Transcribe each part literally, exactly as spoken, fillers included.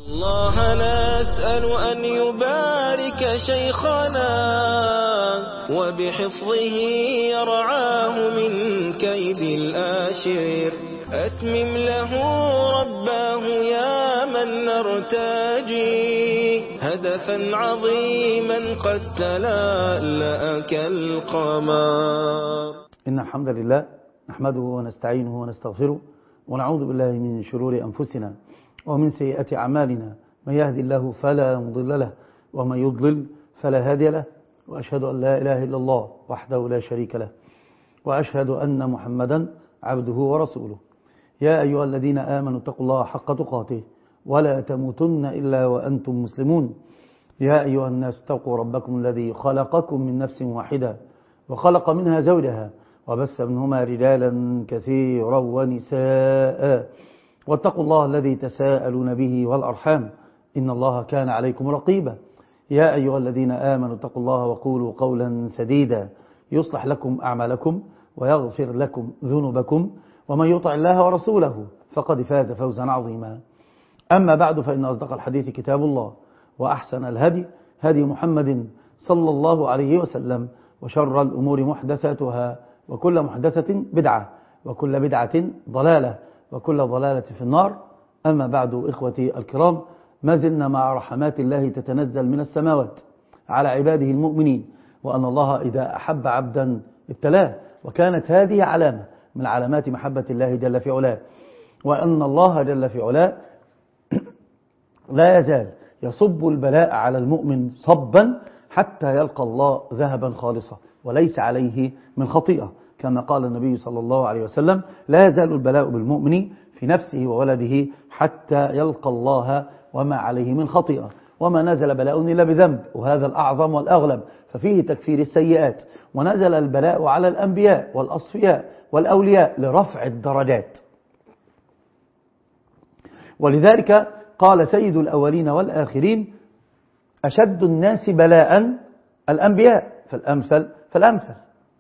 الله نسأل أن يبارك شيخنا وبحفظه يرعاه من كيد الآشر. أتمم له رباه يا من نرتجي هدفا عظيما قد تلألأ كالقمر. إن الحمد لله نحمده ونستعينه ونستغفره ونعوذ بالله من شرور أنفسنا ومن سيئات أعمالنا. من يهدي الله فلا مضل له ومن يضلل فلا هادي له، وأشهد أن لا إله إلا الله وحده لا شريك له، وأشهد أن محمدا عبده ورسوله. يا أيها الذين آمنوا اتقوا الله حق تقاته ولا تموتن إلا وأنتم مسلمون. يا أيها الناس اتقوا ربكم الذي خلقكم من نفس واحدة وخلق منها زوجها وبث منهما رجالا كثيرا ونساء، واتقوا الله الذي تساءلون به والأرحام إن الله كان عليكم رقيبا. يا أيها الذين آمنوا اتقوا الله وقولوا قولا سديدا يصلح لكم أعمالكم ويغفر لكم ذنوبكم، ومن يطع الله ورسوله فقد فاز فوزا عظيما. أما بعد، فإن أصدق الحديث كتاب الله، وأحسن الهدي هدي محمد صلى الله عليه وسلم، وشر الأمور محدثاتها، وكل محدثة بدعة، وكل بدعة ضلالة، وكل ضلالة في النار. أما بعد، إخوتي الكرام، ما زلنا مع رحمات الله تتنزل من السماوات على عباده المؤمنين، وأن الله إذا أحب عبدا ابتلاه، وكانت هذه علامة من علامات محبة الله جل في علاه، وأن الله جل في علاه لا يزال يصب البلاء على المؤمن صبا حتى يلقى الله ذهبا خالصا وليس عليه من خطيئة، كما قال النبي صلى الله عليه وسلم: لا يزال البلاء بالمؤمن في نفسه وولده حتى يلقى الله وما عليه من خطيئة. وما نزل بلاء إلا بذنب، وهذا الأعظم والأغلب، ففيه تكفير السيئات. ونزل البلاء على الأنبياء والأصفياء والأولياء لرفع الدرجات. ولذلك قال سيد الأولين والآخرين: أشد الناس بلاء الأنبياء، فالأمثل فالأمثل.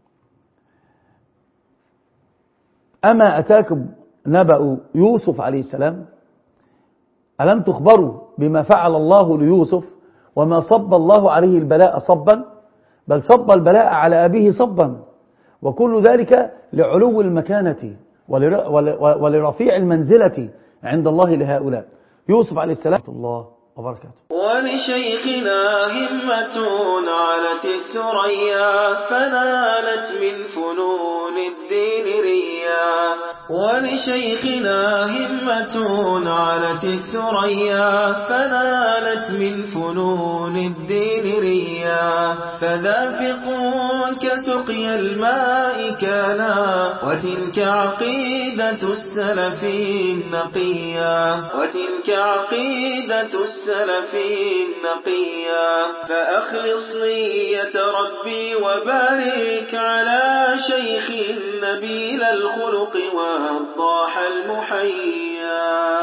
أما أتاكم نبأ يوسف عليه السلام؟ ألم تخبروا بما فعل الله ليوسف وما صب الله عليه البلاء صبا؟ بل صب البلاء على أبيه صبا، وكل ذلك لعلو المكانة ولرفيع المنزلة عند الله لهؤلاء. يوسف عليه السلام الله وبركاته. ولشيخنا همة علت الثريا فنالت من فنون الدين ريا. ولشيخنا همة علت الثريا فنالت من فنون الدين ريا. فذافق كسقي الماء كانا وتلك عقيدة السلف النقيا. وتلك عقيدة السلف النقيا. فأخلص نية ربي وبارك على شيخ نبيل الخلق والضاح المحيا.